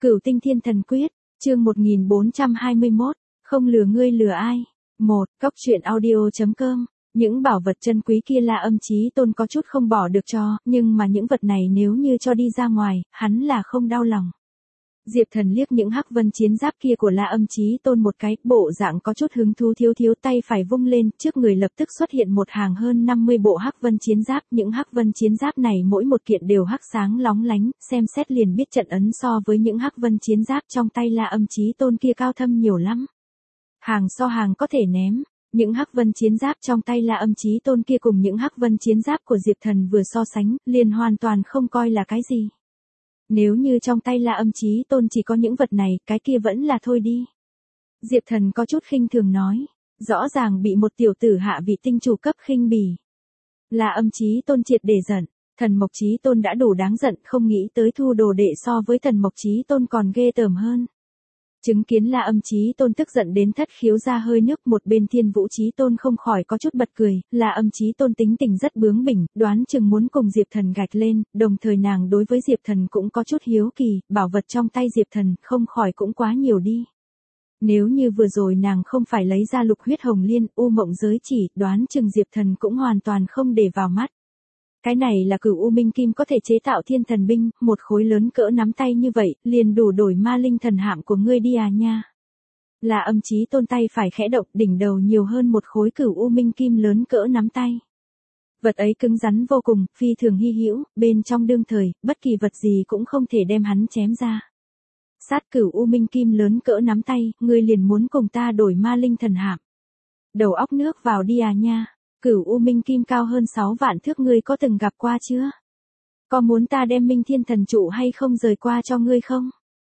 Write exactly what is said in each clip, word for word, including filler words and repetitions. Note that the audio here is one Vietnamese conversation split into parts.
Cửu Tinh Thiên Thần Quyết, chương một nghìn bốn trăm hai mươi mốt, không lừa ngươi lừa ai. một. Cóc truyện audio chấm com. Những bảo vật chân quý kia La Âm Chí Tôn có chút không bỏ được cho, nhưng mà những vật này nếu như cho đi ra ngoài, hắn là không đau lòng. Diệp Thần liếc những hắc vân chiến giáp kia của La Âm Chí Tôn một cái, bộ dạng có chút hứng thú thiếu thiếu tay phải vung lên, trước người lập tức xuất hiện một hàng hơn năm mươi bộ hắc vân chiến giáp, những hắc vân chiến giáp này mỗi một kiện đều hắc sáng lóng lánh, xem xét liền biết trận ấn so với những hắc vân chiến giáp trong tay La Âm Chí Tôn kia cao thâm nhiều lắm. Hàng so hàng có thể ném. Những hắc vân chiến giáp trong tay La Âm Chí Tôn kia cùng những hắc vân chiến giáp của Diệp Thần vừa so sánh, liền hoàn toàn không coi là cái gì. Nếu như trong tay La Âm Chí Tôn chỉ có những vật này, cái kia vẫn là thôi đi. Diệp Thần có chút khinh thường nói, rõ ràng bị một tiểu tử hạ vị tinh chủ cấp khinh bỉ. La Âm Chí Tôn triệt để giận, Thần Mộc Chí Tôn đã đủ đáng giận, không nghĩ tới thu đồ đệ so với Thần Mộc Chí Tôn còn ghê tởm hơn. Chứng kiến La Âm Chí Tôn tức giận đến thất khiếu ra hơi nước, một bên Thiên Vũ Chí Tôn không khỏi có chút bật cười, La Âm Chí Tôn tính tình rất bướng bỉnh, đoán chừng muốn cùng Diệp Thần gạch lên, đồng thời nàng đối với Diệp Thần cũng có chút hiếu kỳ, bảo vật trong tay Diệp Thần không khỏi cũng quá nhiều đi. Nếu như vừa rồi nàng không phải lấy ra Lục Huyết Hồng Liên, U Mộng Giới Chỉ, đoán chừng Diệp Thần cũng hoàn toàn không để vào mắt. Cái này là Cửu U Minh Kim có thể chế tạo thiên thần binh, một khối lớn cỡ nắm tay như vậy, liền đủ đổi ma linh thần hạm của ngươi đi à nha. La Âm Chí Tôn tay phải khẽ động, đỉnh đầu nhiều hơn một khối Cửu U Minh Kim lớn cỡ nắm tay. Vật ấy cứng rắn vô cùng, phi thường hy hữu, bên trong đương thời, bất kỳ vật gì cũng không thể đem hắn chém ra. Sát Cửu U Minh Kim lớn cỡ nắm tay, ngươi liền muốn cùng ta đổi ma linh thần hạm. Đầu óc nước vào đi à nha. Cửu U Minh Kim cao hơn sáu vạn thước, ngươi có từng gặp qua chưa? Có muốn ta đem Minh Thiên Thần Trụ hay không rời qua cho ngươi không?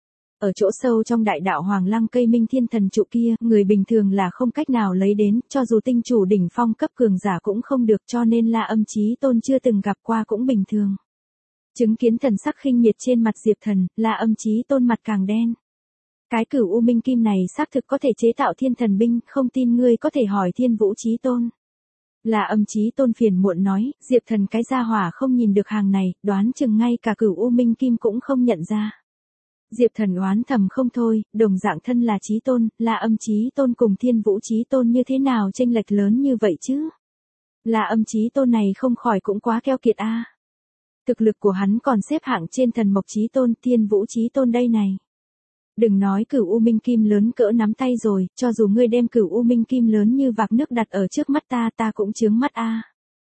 Ở chỗ sâu trong đại đạo Hoàng Lăng cây Minh Thiên Thần Trụ kia, người bình thường là không cách nào lấy đến, cho dù tinh chủ đỉnh phong cấp cường giả cũng không được, cho nên La Âm Chí Tôn chưa từng gặp qua cũng bình thường. Chứng kiến thần sắc khinh miệt trên mặt Diệp Thần, La Âm Chí Tôn mặt càng đen. Cái Cửu U Minh Kim này xác thực có thể chế tạo thiên thần binh, không tin ngươi có thể hỏi Thiên Vũ Chí Tôn. La Âm Chí Tôn phiền muộn nói, Diệp Thần cái gia hỏa không nhìn được hàng này, đoán chừng ngay cả Cửu U Minh Kim cũng không nhận ra. Diệp Thần oán thầm không thôi, đồng dạng thân là Chí Tôn, La Âm Chí Tôn cùng Thiên Vũ Chí Tôn như thế nào chênh lệch lớn như vậy chứ? La Âm Chí Tôn này không khỏi cũng quá keo kiệt a. À. Thực lực của hắn còn xếp hạng trên Thần Mộc Chí Tôn, Thiên Vũ Chí Tôn đây này. Đừng nói Cửu U Minh Kim lớn cỡ nắm tay rồi, cho dù ngươi đem Cửu U Minh Kim lớn như vạc nước đặt ở trước mắt ta, ta cũng chướng mắt a. À.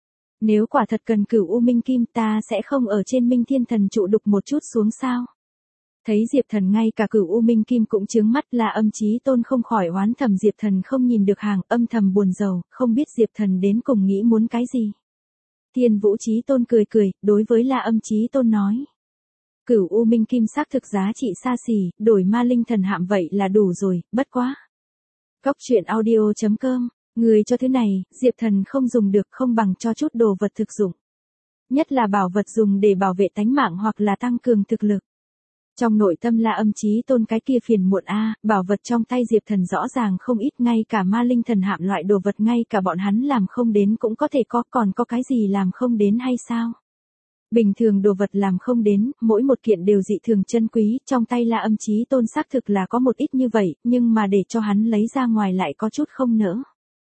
Nếu quả thật cần Cửu U Minh Kim, ta sẽ không ở trên Minh Thiên Thần Trụ đục một chút xuống sao? Thấy Diệp Thần ngay cả Cửu U Minh Kim cũng chướng mắt, La Âm Chí Tôn không khỏi oán thầm Diệp Thần không nhìn được hàng, âm thầm buồn rầu, không biết Diệp Thần đến cùng nghĩ muốn cái gì. Thiên Vũ Chí Tôn cười cười, đối với La Âm Chí Tôn nói. Cửu U Minh Kim xác thực giá trị xa xỉ, đổi ma linh thần hạm vậy là đủ rồi, bất quá. Cóc truyện audio chấm com, người cho thứ này, Diệp Thần không dùng được, không bằng cho chút đồ vật thực dụng. Nhất là bảo vật dùng để bảo vệ tánh mạng hoặc là tăng cường thực lực. Trong nội tâm La Âm Chí Tôn cái kia phiền muộn a, à, bảo vật trong tay Diệp Thần rõ ràng không ít, ngay cả ma linh thần hạm loại đồ vật ngay cả bọn hắn làm không đến cũng có thể có, còn có cái gì làm không đến hay sao? Bình thường đồ vật làm không đến, mỗi một kiện đều dị thường chân quý, trong tay La Âm Chí Tôn xác thực là có một ít như vậy, nhưng mà để cho hắn lấy ra ngoài lại có chút không nỡ.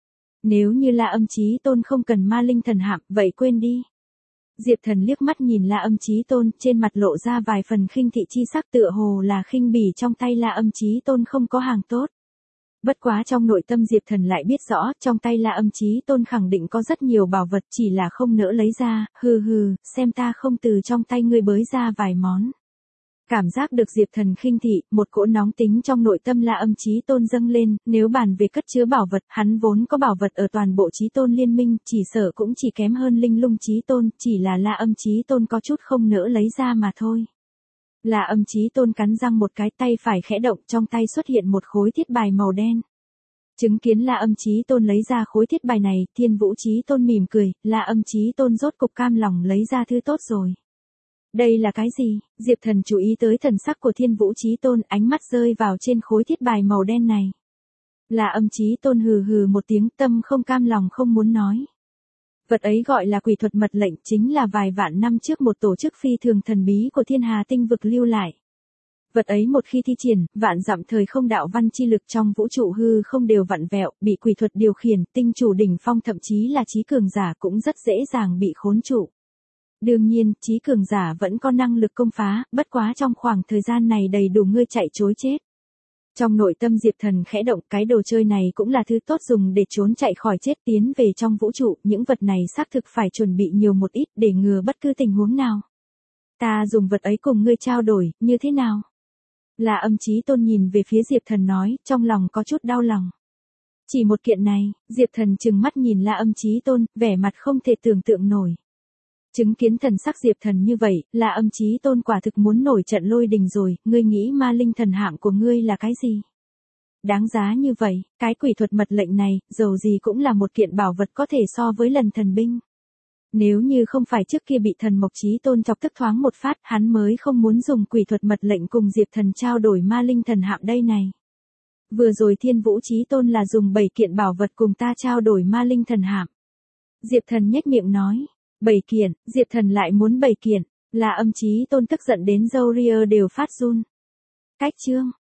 Nếu như La Âm Chí Tôn không cần ma linh thần hạm, vậy quên đi. Diệp Thần liếc mắt nhìn La Âm Chí Tôn, trên mặt lộ ra vài phần khinh thị chi sắc, tựa hồ là khinh bỉ trong tay La Âm Chí Tôn không có hàng tốt. Bất quá trong nội tâm Diệp Thần lại biết rõ, trong tay La Âm Chí Tôn khẳng định có rất nhiều bảo vật, chỉ là không nỡ lấy ra, hừ hừ, xem ta không từ trong tay ngươi bới ra vài món. Cảm giác được Diệp Thần khinh thị, một cỗ nóng tính trong nội tâm La Âm Chí Tôn dâng lên, nếu bàn về cất chứa bảo vật, hắn vốn có bảo vật ở toàn bộ Chí Tôn liên minh, chỉ sợ cũng chỉ kém hơn Linh Lung Chí Tôn, chỉ là La Âm Chí Tôn có chút không nỡ lấy ra mà thôi. La Âm Chí Tôn cắn răng một cái, tay phải khẽ động, trong tay xuất hiện một khối thiết bài màu đen. Chứng kiến La Âm Chí Tôn lấy ra khối thiết bài này, Thiên Vũ Chí Tôn mỉm cười, La Âm Chí Tôn rốt cục cam lòng lấy ra thứ tốt rồi. Đây là cái gì? Diệp Thần chú ý tới thần sắc của Thiên Vũ Chí Tôn, ánh mắt rơi vào trên khối thiết bài màu đen này. La Âm Chí Tôn hừ hừ một tiếng, tâm không cam lòng không muốn nói. Vật ấy gọi là quỷ thuật mật lệnh, chính là vài vạn năm trước một tổ chức phi thường thần bí của Thiên Hà Tinh vực lưu lại. Vật ấy một khi thi triển, vạn dặm thời không đạo văn chi lực trong vũ trụ hư không đều vặn vẹo, bị quỷ thuật điều khiển, tinh chủ đỉnh phong thậm chí là trí cường giả cũng rất dễ dàng bị khốn trụ. Đương nhiên, trí cường giả vẫn có năng lực công phá, bất quá trong khoảng thời gian này đầy đủ ngươi chạy trối chết. Trong nội tâm Diệp Thần khẽ động, cái đồ chơi này cũng là thứ tốt dùng để trốn chạy khỏi chết, tiến về trong vũ trụ, những vật này xác thực phải chuẩn bị nhiều một ít để ngừa bất cứ tình huống nào. Ta dùng vật ấy cùng ngươi trao đổi, như thế nào? Là Âm Chí Tôn nhìn về phía Diệp Thần nói, trong lòng có chút đau lòng. Chỉ một kiện này, Diệp Thần trừng mắt nhìn La Âm Chí Tôn, vẻ mặt không thể tưởng tượng nổi. Chứng kiến thần sắc Diệp Thần như vậy, La Âm Chí Tôn quả thực muốn nổi trận lôi đình rồi, ngươi nghĩ ma linh thần hạm của ngươi là cái gì? Đáng giá như vậy, cái quỷ thuật mật lệnh này, dầu gì cũng là một kiện bảo vật có thể so với lần thần binh. Nếu như không phải trước kia bị thần Mộc Chí Tôn chọc tức thoáng một phát, hắn mới không muốn dùng quỷ thuật mật lệnh cùng Diệp Thần trao đổi ma linh thần hạm đây này. Vừa rồi Thiên Vũ Chí Tôn là dùng bảy kiện bảo vật cùng ta trao đổi ma linh thần hạm. Diệp Thần nhếch miệng nói, bảy kiện, Diệp Thần lại muốn bảy kiện, là Âm Chí Tôn tức giận đến râu ria đều phát run. Cách chương